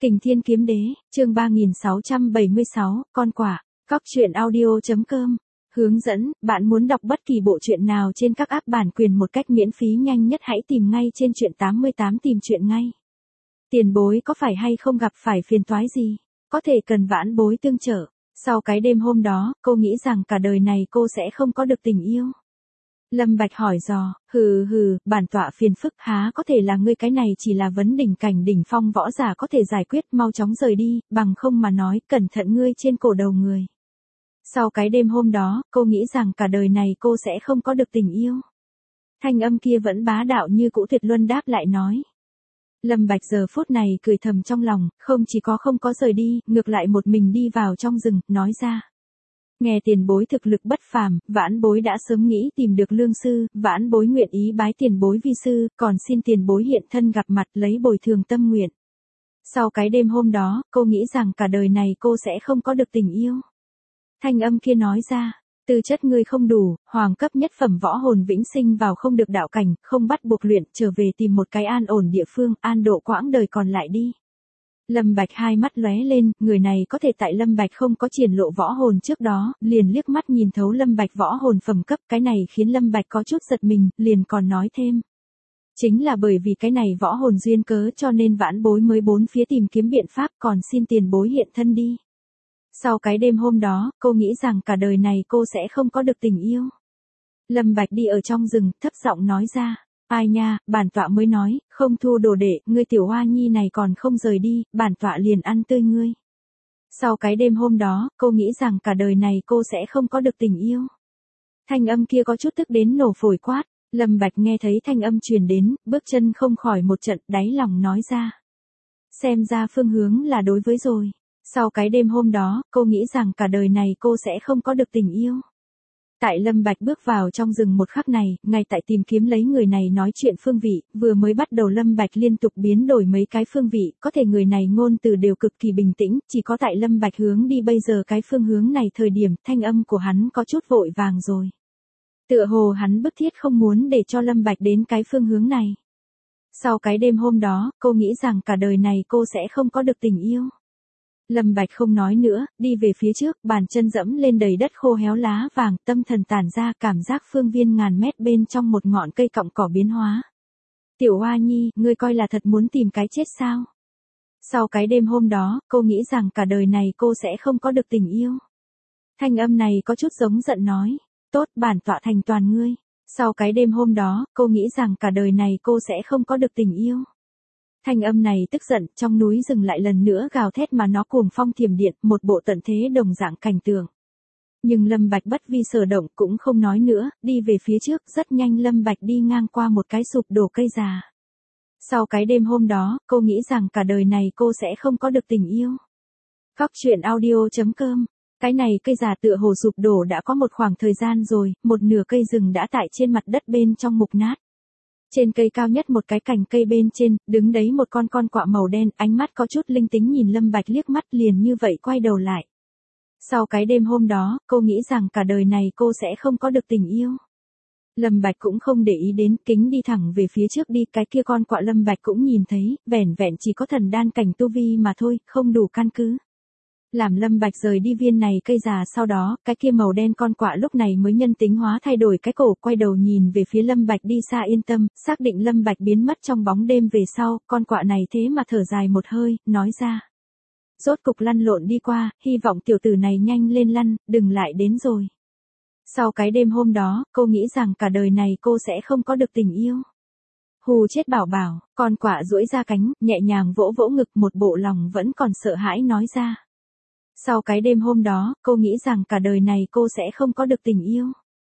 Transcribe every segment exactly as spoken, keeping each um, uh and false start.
Kình Thiên Kiếm Đế, chương ba nghìn sáu trăm bảy mươi sáu, con quả, cóc truyện audio chấm com. Hướng dẫn, bạn muốn đọc bất kỳ bộ truyện nào trên các app bản quyền một cách miễn phí nhanh nhất hãy tìm ngay trên truyện tám mươi tám tìm truyện ngay. Tiền bối có phải hay không gặp phải phiền toái gì? Có thể cần vãn bối tương trợ. Sau cái đêm hôm đó, cô nghĩ rằng cả đời này cô sẽ không có được tình yêu. Lâm Bạch hỏi dò, hừ hừ, bản tọa phiền phức há có thể là ngươi, cái này chỉ là vấn đỉnh cảnh đỉnh phong võ giả có thể giải quyết, mau chóng rời đi, bằng không mà nói, cẩn thận ngươi trên cổ đầu người. Sau cái đêm hôm đó, cô nghĩ rằng cả đời này cô sẽ không có được tình yêu. Thanh âm kia vẫn bá đạo như cũ tuyệt luân đáp lại nói. Lâm Bạch giờ phút này cười thầm trong lòng, không chỉ có không có rời đi, ngược lại một mình đi vào trong rừng, nói ra. Nghe tiền bối thực lực bất phàm, vãn bối đã sớm nghĩ tìm được lương sư, vãn bối nguyện ý bái tiền bối vi sư, còn xin tiền bối hiện thân gặp mặt lấy bồi thường tâm nguyện. Sau cái đêm hôm đó, cô nghĩ rằng cả đời này cô sẽ không có được tình yêu. Thanh âm kia nói ra, tư chất ngươi không đủ, hoàng cấp nhất phẩm võ hồn vĩnh sinh vào không được đạo cảnh, không bắt buộc luyện, trở về tìm một cái an ổn địa phương, an độ quãng đời còn lại đi. Lâm Bạch hai mắt lóe lên, người này có thể tại Lâm Bạch không có triển lộ võ hồn trước đó, liền liếc mắt nhìn thấu Lâm Bạch võ hồn phẩm cấp, cái này khiến Lâm Bạch có chút giật mình, liền còn nói thêm. Chính là bởi vì cái này võ hồn duyên cớ cho nên vãn bối mới bốn phía tìm kiếm biện pháp, còn xin tiền bối hiện thân đi. Sau cái đêm hôm đó, cô nghĩ rằng cả đời này cô sẽ không có được tình yêu. Lâm Bạch đi ở trong rừng, thấp giọng nói ra. Ai nha, bản tọa mới nói, không thu đồ đệ, ngươi tiểu hoa nhi này còn không rời đi, bản tọa liền ăn tươi ngươi. Sau cái đêm hôm đó, cô nghĩ rằng cả đời này cô sẽ không có được tình yêu. Thanh âm kia có chút tức đến nổ phổi quát, Lâm Bạch nghe thấy thanh âm truyền đến, bước chân không khỏi một trận, đáy lòng nói ra. Xem ra phương hướng là đối với rồi. Sau cái đêm hôm đó, cô nghĩ rằng cả đời này cô sẽ không có được tình yêu. Tại Lâm Bạch bước vào trong rừng một khắc này, ngay tại tìm kiếm lấy người này nói chuyện phương vị, vừa mới bắt đầu Lâm Bạch liên tục biến đổi mấy cái phương vị, có thể người này ngôn từ đều cực kỳ bình tĩnh, chỉ có tại Lâm Bạch hướng đi bây giờ cái phương hướng này thời điểm, thanh âm của hắn có chút vội vàng rồi. Tựa hồ hắn bức thiết không muốn để cho Lâm Bạch đến cái phương hướng này. Sau cái đêm hôm đó, cô nghĩ rằng cả đời này cô sẽ không có được tình yêu. Lâm Bạch không nói nữa, đi về phía trước, bàn chân dẫm lên đầy đất khô héo lá vàng, tâm thần tản ra cảm giác phương viên ngàn mét bên trong một ngọn cây cọng cỏ biến hóa. Tiểu Hoa Nhi, ngươi coi là thật muốn tìm cái chết sao? Sau cái đêm hôm đó, cô nghĩ rằng cả đời này cô sẽ không có được tình yêu. Thanh âm này có chút giống giận nói, tốt, bản tọa thành toàn ngươi. Sau cái đêm hôm đó, cô nghĩ rằng cả đời này cô sẽ không có được tình yêu. Thanh âm này tức giận, trong núi rừng lại lần nữa gào thét mà nó cuồng phong thiểm điện, một bộ tận thế đồng dạng cảnh tượng. Nhưng Lâm Bạch bất vi sở động cũng không nói nữa, đi về phía trước, rất nhanh Lâm Bạch đi ngang qua một cái sụp đổ cây già. Sau cái đêm hôm đó, cô nghĩ rằng cả đời này cô sẽ không có được tình yêu. Cóc truyện audio chấm com. Cái này cây già tựa hồ sụp đổ đã có một khoảng thời gian rồi, một nửa cây rừng đã tại trên mặt đất bên trong mục nát. Trên cây cao nhất một cái cành cây bên trên, đứng đấy một con con quạ màu đen, ánh mắt có chút linh tính nhìn Lâm Bạch liếc mắt liền như vậy quay đầu lại. Sau cái đêm hôm đó, cô nghĩ rằng cả đời này cô sẽ không có được tình yêu. Lâm Bạch cũng không để ý đến, kính đi thẳng về phía trước đi, cái kia con quạ Lâm Bạch cũng nhìn thấy, vẻn vẹn chỉ có thần đan cảnh tu vi mà thôi, không đủ căn cứ. Làm Lâm Bạch rời đi viên này cây già sau đó, cái kia màu đen con quạ lúc này mới nhân tính hóa thay đổi cái cổ, quay đầu nhìn về phía Lâm Bạch đi xa yên tâm, xác định Lâm Bạch biến mất trong bóng đêm về sau, con quạ này thế mà thở dài một hơi, nói ra. Rốt cục lăn lộn đi qua, hy vọng tiểu tử này nhanh lên lăn, đừng lại đến rồi. Sau cái đêm hôm đó, cô nghĩ rằng cả đời này cô sẽ không có được tình yêu. Hù chết bảo bảo, con quạ duỗi ra cánh, nhẹ nhàng vỗ vỗ ngực, một bộ lòng vẫn còn sợ hãi nói ra. Sau cái đêm hôm đó, cô nghĩ rằng cả đời này cô sẽ không có được tình yêu.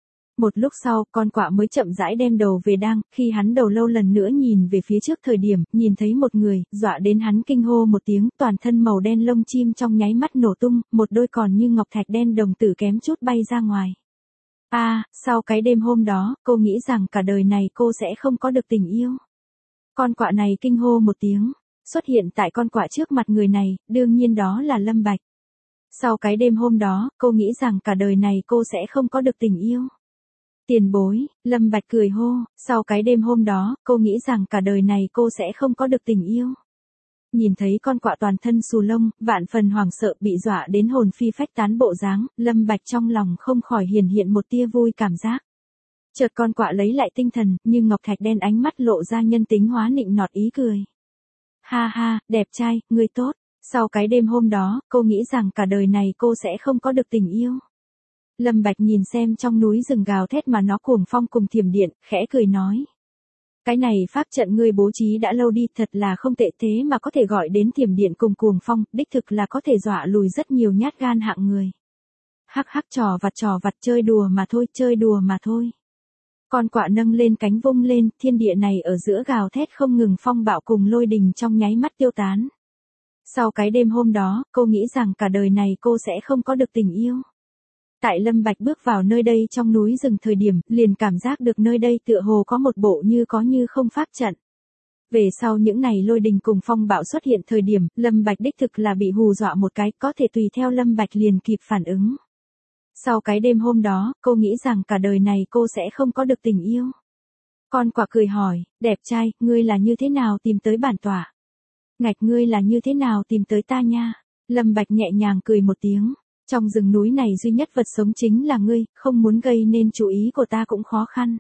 Một lúc sau, con quạ mới chậm rãi đem đầu về đang, khi hắn đầu lâu lần nữa nhìn về phía trước thời điểm, nhìn thấy một người, dọa đến hắn kinh hô một tiếng, toàn thân màu đen lông chim trong nháy mắt nổ tung, một đôi còn như ngọc thạch đen đồng tử kém chút bay ra ngoài. A, à, sau cái đêm hôm đó, cô nghĩ rằng cả đời này cô sẽ không có được tình yêu. Con quạ này kinh hô một tiếng, xuất hiện tại con quạ trước mặt người này, đương nhiên đó là Lâm Bạch. Sau cái đêm hôm đó, cô nghĩ rằng cả đời này cô sẽ không có được tình yêu. Tiền bối, Lâm Bạch cười hô, sau cái đêm hôm đó, cô nghĩ rằng cả đời này cô sẽ không có được tình yêu. Nhìn thấy con quạ toàn thân xù lông, vạn phần hoảng sợ bị dọa đến hồn phi phách tán bộ dáng, Lâm Bạch trong lòng không khỏi hiển hiện một tia vui cảm giác. Chợt con quạ lấy lại tinh thần, như ngọc thạch đen ánh mắt lộ ra nhân tính hóa nịnh nọt ý cười. Ha ha, đẹp trai, ngươi tốt. Sau cái đêm hôm đó, cô nghĩ rằng cả đời này cô sẽ không có được tình yêu. Lâm Bạch nhìn xem trong núi rừng gào thét mà nó cuồng phong cùng thiểm điện, khẽ cười nói. Cái này pháp trận ngươi bố trí đã lâu đi, thật là không tệ, thế mà có thể gọi đến thiểm điện cùng cuồng phong, đích thực là có thể dọa lùi rất nhiều nhát gan hạng người. Hắc hắc, trò vặt trò vặt, chơi đùa mà thôi, chơi đùa mà thôi. Con quạ nâng lên cánh vung lên, thiên địa này ở giữa gào thét không ngừng, phong bạo cùng lôi đình trong nháy mắt tiêu tán. Sau cái đêm hôm đó, cô nghĩ rằng cả đời này cô sẽ không có được tình yêu. Tại Lâm Bạch bước vào nơi đây trong núi rừng thời điểm, liền cảm giác được nơi đây tựa hồ có một bộ như có như không pháp trận. Về sau những ngày lôi đình cùng phong bạo xuất hiện thời điểm, Lâm Bạch đích thực là bị hù dọa một cái, có thể tùy theo Lâm Bạch liền kịp phản ứng. Sau cái đêm hôm đó, cô nghĩ rằng cả đời này cô sẽ không có được tình yêu. Con quạ cười hỏi, đẹp trai, ngươi là như thế nào tìm tới bản tỏa? Ngạch, ngươi là như thế nào tìm tới ta nha? Lâm Bạch nhẹ nhàng cười một tiếng. Trong rừng núi này duy nhất vật sống chính là ngươi, không muốn gây nên chú ý của ta cũng khó khăn.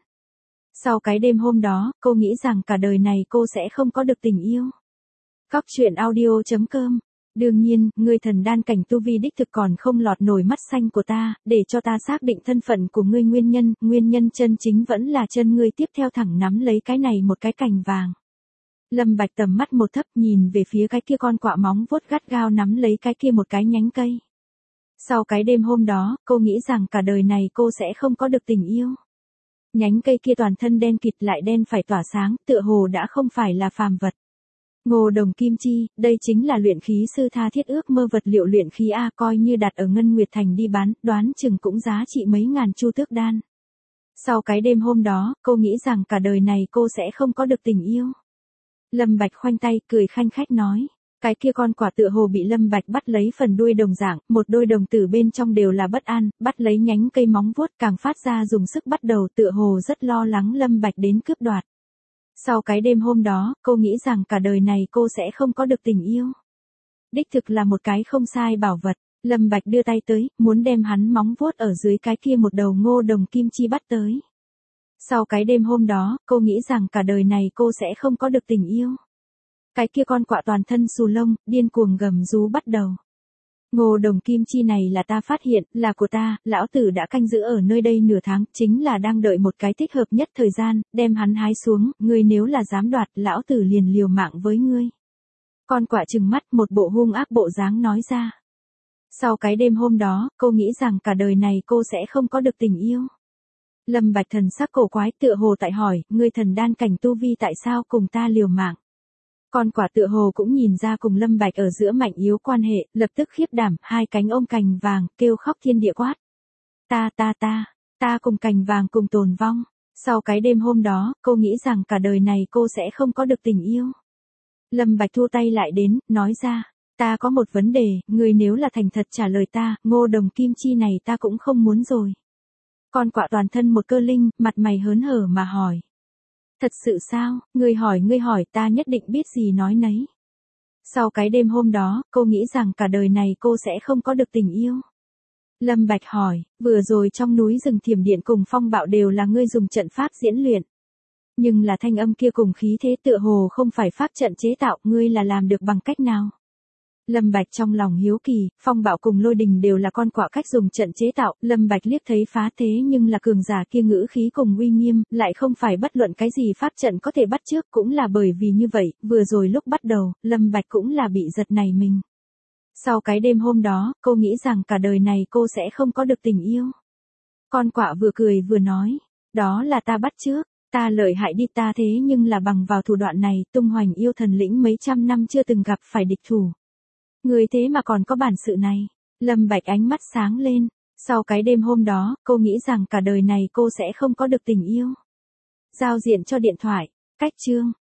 Sau cái đêm hôm đó, cô nghĩ rằng cả đời này cô sẽ không có được tình yêu. Cóc truyện audio chấm com. Đương nhiên, ngươi thần đan cảnh tu vi đích thực còn không lọt nổi mắt xanh của ta, để cho ta xác định thân phận của ngươi nguyên nhân, nguyên nhân chân chính vẫn là chân ngươi tiếp theo thẳng nắm lấy cái này một cái cành vàng. Lâm Bạch tầm mắt một thấp nhìn về phía cái kia con quạ móng vuốt gắt gao nắm lấy cái kia một cái nhánh cây. Sau cái đêm hôm đó, cô nghĩ rằng cả đời này cô sẽ không có được tình yêu. Nhánh cây kia toàn thân đen kịt lại đen phải tỏa sáng, tựa hồ đã không phải là phàm vật. Ngô đồng kim chi, đây chính là luyện khí sư tha thiết ước mơ vật liệu luyện khí A, coi như đặt ở Ngân Nguyệt Thành đi bán, đoán chừng cũng giá trị mấy ngàn chu tước đan. Sau cái đêm hôm đó, cô nghĩ rằng cả đời này cô sẽ không có được tình yêu. Lâm Bạch khoanh tay, cười khanh khách nói. Cái kia con quạ tựa hồ bị Lâm Bạch bắt lấy phần đuôi đồng dạng, một đôi đồng tử bên trong đều là bất an, bắt lấy nhánh cây móng vuốt càng phát ra dùng sức bắt đầu, tựa hồ rất lo lắng Lâm Bạch đến cướp đoạt. Sau cái đêm hôm đó, cô nghĩ rằng cả đời này cô sẽ không có được tình yêu. Đích thực là một cái không sai bảo vật, Lâm Bạch đưa tay tới, muốn đem hắn móng vuốt ở dưới cái kia một đầu ngô đồng kim chi bắt tới. Sau cái đêm hôm đó, cô nghĩ rằng cả đời này cô sẽ không có được tình yêu. Cái kia con quạ toàn thân xù lông, điên cuồng gầm rú bắt đầu. Ngô đồng kim chi này là ta phát hiện, là của ta, lão tử đã canh giữ ở nơi đây nửa tháng, chính là đang đợi một cái thích hợp nhất thời gian, đem hắn hái xuống, ngươi nếu là dám đoạt, lão tử liền liều mạng với ngươi. Con quạ trừng mắt một bộ hung ác bộ dáng nói ra. Sau cái đêm hôm đó, cô nghĩ rằng cả đời này cô sẽ không có được tình yêu. Lâm Bạch thần sắc cổ quái tựa hồ tại hỏi, ngươi thần đan cảnh tu vi tại sao cùng ta liều mạng? Con quạ tựa hồ cũng nhìn ra cùng Lâm Bạch ở giữa mạnh yếu quan hệ, lập tức khiếp đảm, hai cánh ôm cành vàng, kêu khóc thiên địa quát. Ta ta ta, ta cùng cành vàng cùng tồn vong. Sau cái đêm hôm đó, cô nghĩ rằng cả đời này cô sẽ không có được tình yêu. Lâm Bạch thu tay lại đến, nói ra, ta có một vấn đề, người nếu là thành thật trả lời ta, ngô đồng kim chi này ta cũng không muốn rồi. Con quạ toàn thân một cơ linh, mặt mày hớn hở mà hỏi. Thật sự sao, ngươi hỏi ngươi hỏi ta nhất định biết gì nói nấy. Sau cái đêm hôm đó, cô nghĩ rằng cả đời này cô sẽ không có được tình yêu. Lâm Bạch hỏi, vừa rồi trong núi rừng thiểm điện cùng phong bạo đều là ngươi dùng trận pháp diễn luyện. Nhưng là thanh âm kia cùng khí thế tựa hồ không phải pháp trận chế tạo, ngươi là làm được bằng cách nào? Lâm Bạch trong lòng hiếu kỳ, phong bạo cùng lôi đình đều là con quạ cách dùng trận chế tạo, Lâm Bạch liếc thấy phá thế nhưng là cường giả kia ngữ khí cùng uy nghiêm, lại không phải bất luận cái gì pháp trận có thể bắt trước, cũng là bởi vì như vậy, vừa rồi lúc bắt đầu, Lâm Bạch cũng là bị giật nảy mình. Sau cái đêm hôm đó, cô nghĩ rằng cả đời này cô sẽ không có được tình yêu. Con quạ vừa cười vừa nói, đó là ta bắt trước, ta lợi hại đi, ta thế nhưng là bằng vào thủ đoạn này, tung hoành yêu thần lĩnh mấy trăm năm chưa từng gặp phải địch thủ. Người thế mà còn có bản sự này. Lâm Bạch ánh mắt sáng lên. Sau cái đêm hôm đó, cô nghĩ rằng cả đời này cô sẽ không có được tình yêu. Giao diện cho điện thoại. Cách chương.